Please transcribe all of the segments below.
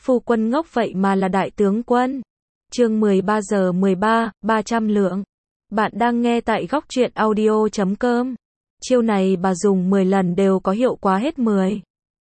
Phu quân ngốc vậy mà là đại tướng quân. Chương 13 giờ 13, 300 lượng. Bạn đang nghe tại góc truyện audio.com. Chiêu này bà dùng 10 lần đều có hiệu quả hết 10.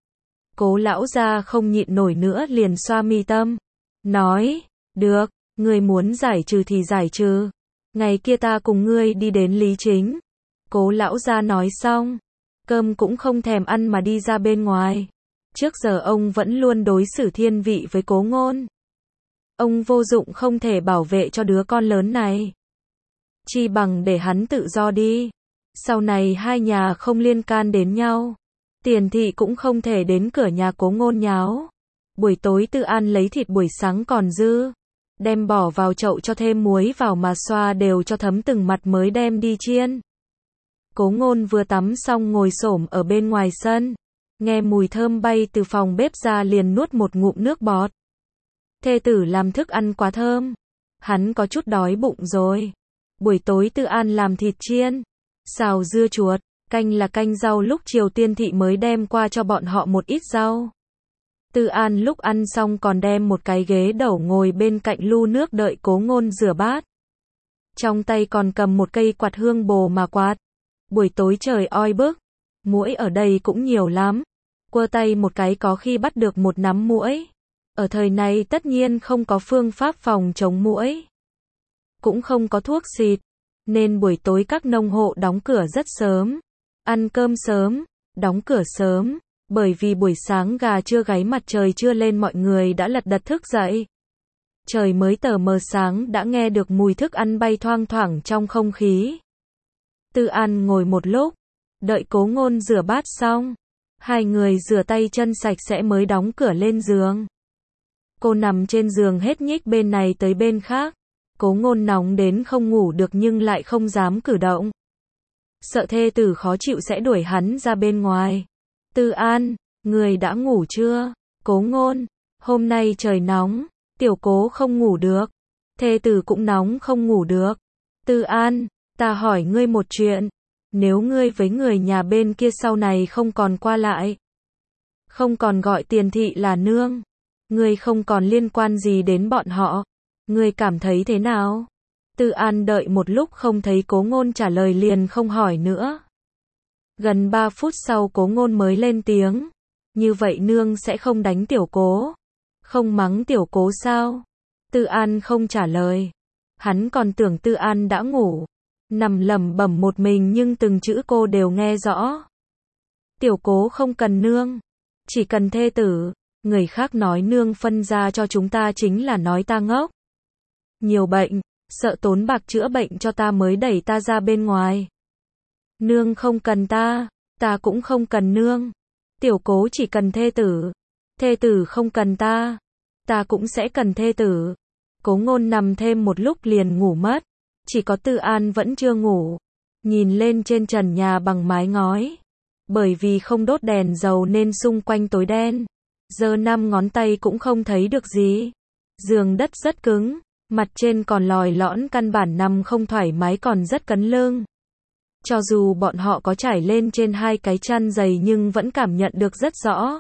Cố lão gia không nhịn nổi nữa liền xoa mi tâm. Nói, được, ngươi muốn giải trừ thì giải trừ. Ngày kia ta cùng ngươi đi đến Lý Chính. Cố lão gia nói xong, cơm cũng không thèm ăn mà đi ra bên ngoài. Trước giờ ông vẫn luôn đối xử thiên vị với Cố Ngôn. Ông vô dụng không thể bảo vệ cho đứa con lớn này. Chi bằng để hắn tự do đi. Sau này hai nhà không liên can đến nhau. Tiền thị cũng không thể đến cửa nhà Cố Ngôn nháo. Buổi tối Tư An lấy thịt buổi sáng còn dư, đem bỏ vào chậu cho thêm muối vào mà xoa đều cho thấm từng mặt mới đem đi chiên. Cố Ngôn vừa tắm xong ngồi xổm ở bên ngoài sân, nghe mùi thơm bay từ phòng bếp ra liền nuốt một ngụm nước bọt. Thê tử làm thức ăn quá thơm, hắn có chút đói bụng rồi. Buổi tối Tư An làm thịt chiên, xào dưa chuột, canh là canh rau lúc chiều Tiên thị mới đem qua cho bọn họ một ít rau. Tư An lúc ăn xong còn đem một cái ghế đẩu ngồi bên cạnh lu nước đợi Cố Ngôn rửa bát. Trong tay còn cầm một cây quạt hương bồ mà quạt. Buổi tối trời oi bức, muỗi ở đây cũng nhiều lắm. Quơ tay một cái có khi bắt được một nắm muỗi. Ở thời này tất nhiên không có phương pháp phòng chống muỗi, cũng không có thuốc xịt, nên buổi tối các nông hộ đóng cửa rất sớm, ăn cơm sớm, đóng cửa sớm, bởi vì buổi sáng gà chưa gáy mặt trời chưa lên mọi người đã lật đật thức dậy. Trời mới tờ mờ sáng đã nghe được mùi thức ăn bay thoang thoảng trong không khí. Tư An ngồi một lúc, đợi Cố Ngôn rửa bát xong, hai người rửa tay chân sạch sẽ mới đóng cửa lên giường. Cô nằm trên giường hết nhích bên này tới bên khác. Cố Ngôn nóng đến không ngủ được nhưng lại không dám cử động. Sợ thê tử khó chịu sẽ đuổi hắn ra bên ngoài. Tư An, người đã ngủ chưa? Cố Ngôn, hôm nay trời nóng, tiểu Cố không ngủ được. Thê tử cũng nóng không ngủ được. Tư An, ta hỏi ngươi một chuyện. Nếu ngươi với người nhà bên kia sau này không còn qua lại, không còn gọi Tiền thị là nương, ngươi không còn liên quan gì đến bọn họ, ngươi cảm thấy thế nào? Tư An đợi một lúc không thấy Cố Ngôn trả lời liền không hỏi nữa. Gần 3 phút sau Cố Ngôn mới lên tiếng. Như vậy nương sẽ không đánh tiểu Cố, không mắng tiểu Cố sao? Tư An không trả lời. Hắn còn tưởng Tư An đã ngủ, nằm lẩm bẩm một mình nhưng từng chữ cô đều nghe rõ. Tiểu Cố không cần nương, chỉ cần thê tử. Người khác nói nương phân ra cho chúng ta chính là nói ta ngốc. Nhiều bệnh, sợ tốn bạc chữa bệnh cho ta mới đẩy ta ra bên ngoài. Nương không cần ta cũng không cần nương. Tiểu Cố chỉ cần thê tử không cần ta cũng sẽ cần thê tử. Cố Ngôn nằm thêm một lúc liền ngủ mất. Chỉ có Tư An vẫn chưa ngủ. Nhìn lên trên trần nhà bằng mái ngói. Bởi vì không đốt đèn dầu nên xung quanh tối đen. Giờ 5 ngón tay cũng không thấy được gì. Giường đất rất cứng, mặt trên còn lòi lõn căn bản nằm không thoải mái còn rất cấn lưng. Cho dù bọn họ có trải lên trên hai cái chăn dày nhưng vẫn cảm nhận được rất rõ.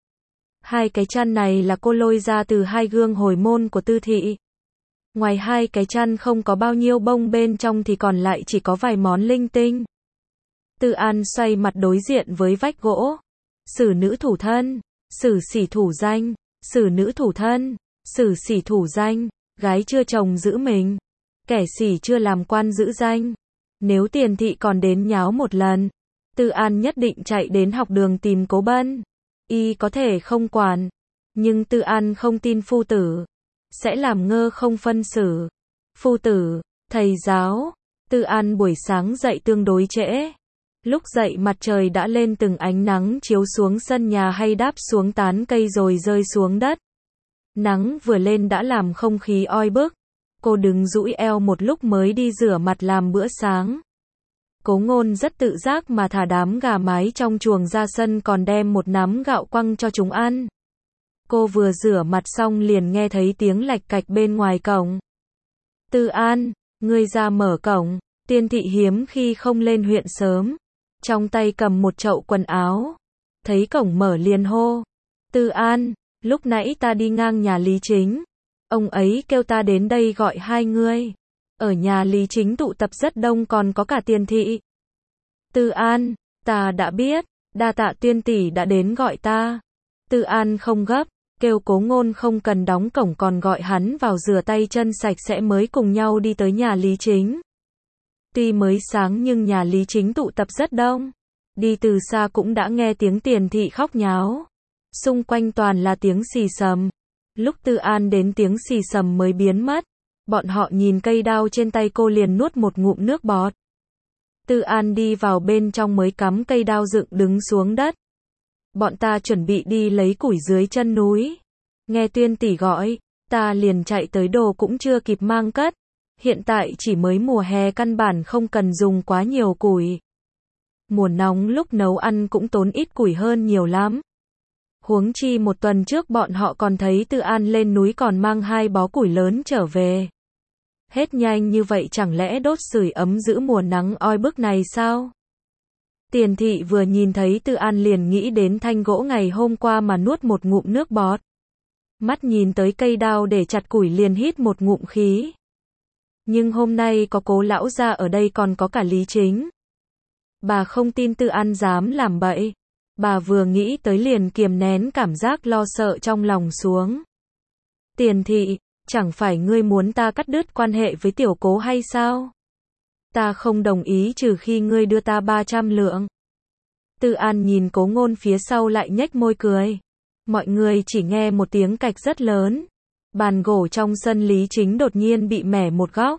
Hai cái chăn này là cô lôi ra từ hai gương hồi môn của Tư thị. Ngoài hai cái chăn không có bao nhiêu bông bên trong thì còn lại chỉ có vài món linh tinh. Tư An xoay mặt đối diện với vách gỗ. Xử nữ thủ thân, xử sỉ thủ danh, xử nữ thủ thân, xử sỉ thủ danh, gái chưa chồng giữ mình, kẻ sỉ chưa làm quan giữ danh. Nếu Tiền thị còn đến nháo một lần, Tư An nhất định chạy đến học đường tìm Cố Bân. Y có thể không quản, nhưng Tư An không tin phu tử sẽ làm ngơ không phân xử. Phu tử, thầy giáo. Tư An buổi sáng dậy tương đối trễ. Lúc dậy mặt trời đã lên từng ánh nắng chiếu xuống sân nhà hay đáp xuống tán cây rồi rơi xuống đất. Nắng vừa lên đã làm không khí oi bức. Cô đứng duỗi eo một lúc mới đi rửa mặt làm bữa sáng. Cố Ngôn rất tự giác mà thả đám gà mái trong chuồng ra sân còn đem một nắm gạo quăng cho chúng ăn. Cô vừa rửa mặt xong liền nghe thấy tiếng lạch cạch bên ngoài cổng. Tư An, ngươi ra mở cổng. Tiên thị hiếm khi không lên huyện sớm. Trong tay cầm một chậu quần áo. Thấy cổng mở liền hô. Tư An, Lúc nãy ta đi ngang nhà Lý Chính. Ông ấy kêu ta đến đây gọi hai ngươi. Ở nhà Lý Chính tụ tập rất đông còn có cả Tiền thị. Tư An, ta đã biết, đa tạ Tuyên tỷ đã đến gọi ta. Tư An không gấp, kêu Cố Ngôn không cần đóng cổng còn gọi hắn vào rửa tay chân sạch sẽ mới cùng nhau đi tới nhà Lý Chính. Tuy mới sáng nhưng nhà Lý Chính tụ tập rất đông. Đi từ xa cũng đã nghe tiếng Tiền thị khóc nháo. Xung quanh toàn là tiếng xì xầm. Lúc Tư An đến tiếng xì xầm mới biến mất. Bọn họ nhìn cây đao trên tay cô liền nuốt một ngụm nước bọt. Tư An đi vào bên trong mới cắm cây đao dựng đứng xuống đất. Bọn ta chuẩn bị đi lấy củi dưới chân núi. Nghe Tuyên tỷ gọi, ta liền chạy tới đồ cũng chưa kịp mang cất. Hiện tại chỉ mới mùa hè căn bản không cần dùng quá nhiều củi. Mùa nóng lúc nấu ăn cũng tốn ít củi hơn nhiều lắm. Huống chi một tuần trước bọn họ còn thấy Tư An lên núi còn mang 2 bó củi lớn trở về. Hết nhanh như vậy chẳng lẽ đốt sưởi ấm giữ mùa nắng oi bức này sao? Tiền thị vừa nhìn thấy Tư An liền nghĩ đến thanh gỗ ngày hôm qua mà nuốt một ngụm nước bọt. Mắt nhìn tới cây đao để chặt củi liền hít một ngụm khí. Nhưng hôm nay có Cố lão gia ở đây còn có cả Lý Chính. Bà không tin Tư An dám làm bậy. Bà vừa nghĩ tới liền kiềm nén cảm giác lo sợ trong lòng xuống. Tiền thị, chẳng phải ngươi muốn ta cắt đứt quan hệ với tiểu Cố hay sao? Ta không đồng ý trừ khi ngươi đưa ta 300 lượng. Tư An nhìn Cố Ngôn phía sau lại nhếch môi cười. Mọi người chỉ nghe một tiếng cạch rất lớn. Bàn gỗ trong sân Lý Chính đột nhiên bị mẻ một góc.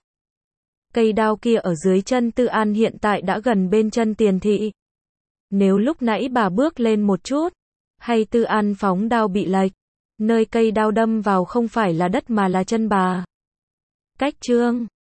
Cây đao kia ở dưới chân Tư An hiện tại đã gần bên chân Tiền thị. Nếu lúc nãy bà bước lên một chút, hay Tư An phóng đao bị lệch, nơi cây đao đâm vào không phải là đất mà là chân bà. Cách chương